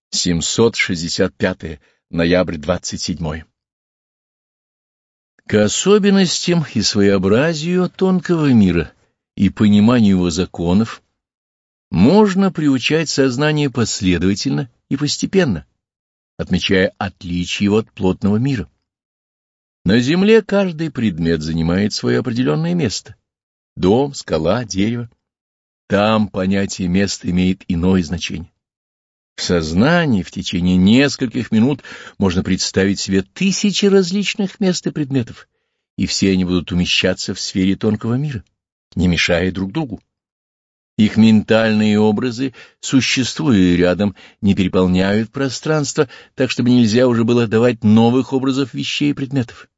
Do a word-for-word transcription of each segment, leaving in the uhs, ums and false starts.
семьсот шестьдесят пятое. Ноябрь двадцать седьмой. К особенностям и своеобразию тонкого мира и пониманию его законов можно приучать сознание последовательно и постепенно, отмечая отличие его от плотного мира. На Земле каждый предмет занимает свое определенное место. Дом, скала, дерево. Там понятие места имеет иное значение. В сознании в течение нескольких минут можно представить себе тысячи различных мест и предметов, и все они будут умещаться в сфере тонкого мира, не мешая друг другу. Их ментальные образы, существуя рядом, не переполняют пространство, так чтобы нельзя уже было давать новых образов вещей и предметов.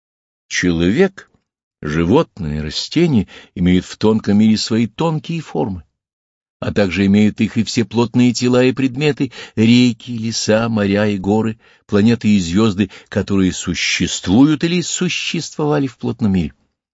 Человек, животные, растения имеют в тонком мире свои тонкие формы, а также имеют их и все плотные тела и предметы, реки, леса, моря и горы, планеты и звезды, которые существуют или существовали в плотном мире.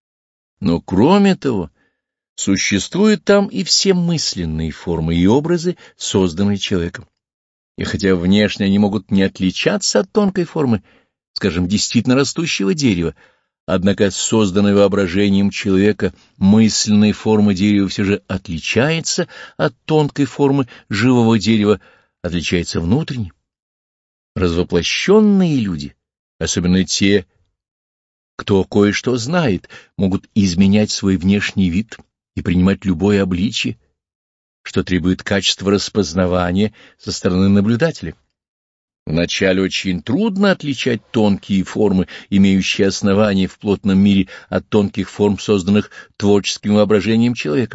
Но кроме того, существуют там и все мысленные формы и образы, созданные человеком. И хотя внешне они могут не отличаться от тонкой формы, скажем, действительно растущего дерева, однако созданная воображением человека мысленная форма дерева все же отличается от тонкой формы живого дерева, отличается внутренне. Развоплощенные люди, особенно те, кто кое-что знает, могут изменять свой внешний вид и принимать любое обличие, что требует качества распознавания со стороны наблюдателя. Вначале очень трудно отличать тонкие формы, имеющие основания в плотном мире, от тонких форм, созданных творческим воображением человека.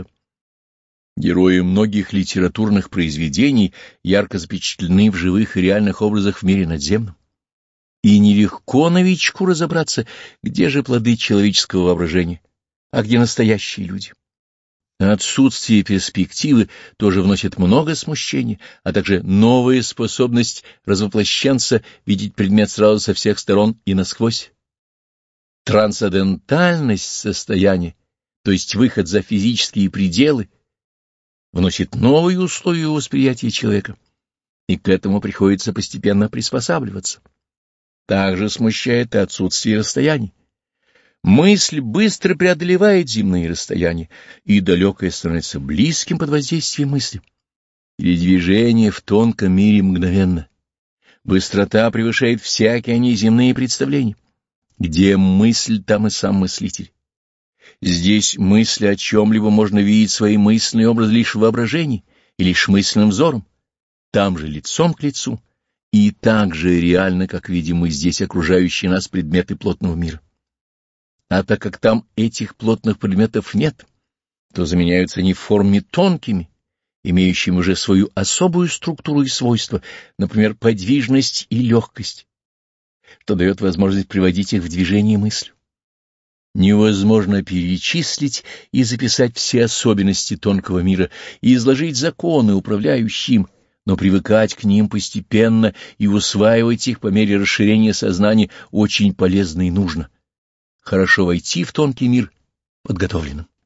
Герои многих литературных произведений ярко запечатлены в живых и реальных образах в мире надземном. И нелегко новичку разобраться, где же плоды человеческого воображения, а где настоящие люди. Отсутствие перспективы тоже вносит много смущения, а также новая способность развоплощенца видеть предмет сразу со всех сторон и насквозь. Трансцендентальность состояния, то есть выход за физические пределы, вносит новые условия восприятия человека, и к этому приходится постепенно приспосабливаться. Также смущает и отсутствие расстояний. Мысль быстро преодолевает земные расстояния, и далекое становится близким под воздействием мысли. Передвижение в тонком мире мгновенно. Быстрота превышает всякие неземные представления. Где мысль, там и сам мыслитель. Здесь мысль о чем-либо можно видеть свои мысленные образы лишь в воображении и лишь мысленным взором. Там же лицом к лицу, и так же реально, как видим мы здесь окружающие нас предметы плотного мира. А так как там этих плотных предметов нет, то заменяются они в форме тонкими, имеющими уже свою особую структуру и свойства, например, подвижность и легкость, что дает возможность приводить их в движение мыслью. Невозможно перечислить и записать все особенности тонкого мира и изложить законы, управляющие им, но привыкать к ним постепенно и усваивать их по мере расширения сознания очень полезно и нужно. Хорошо войти в тонкий мир подготовленным.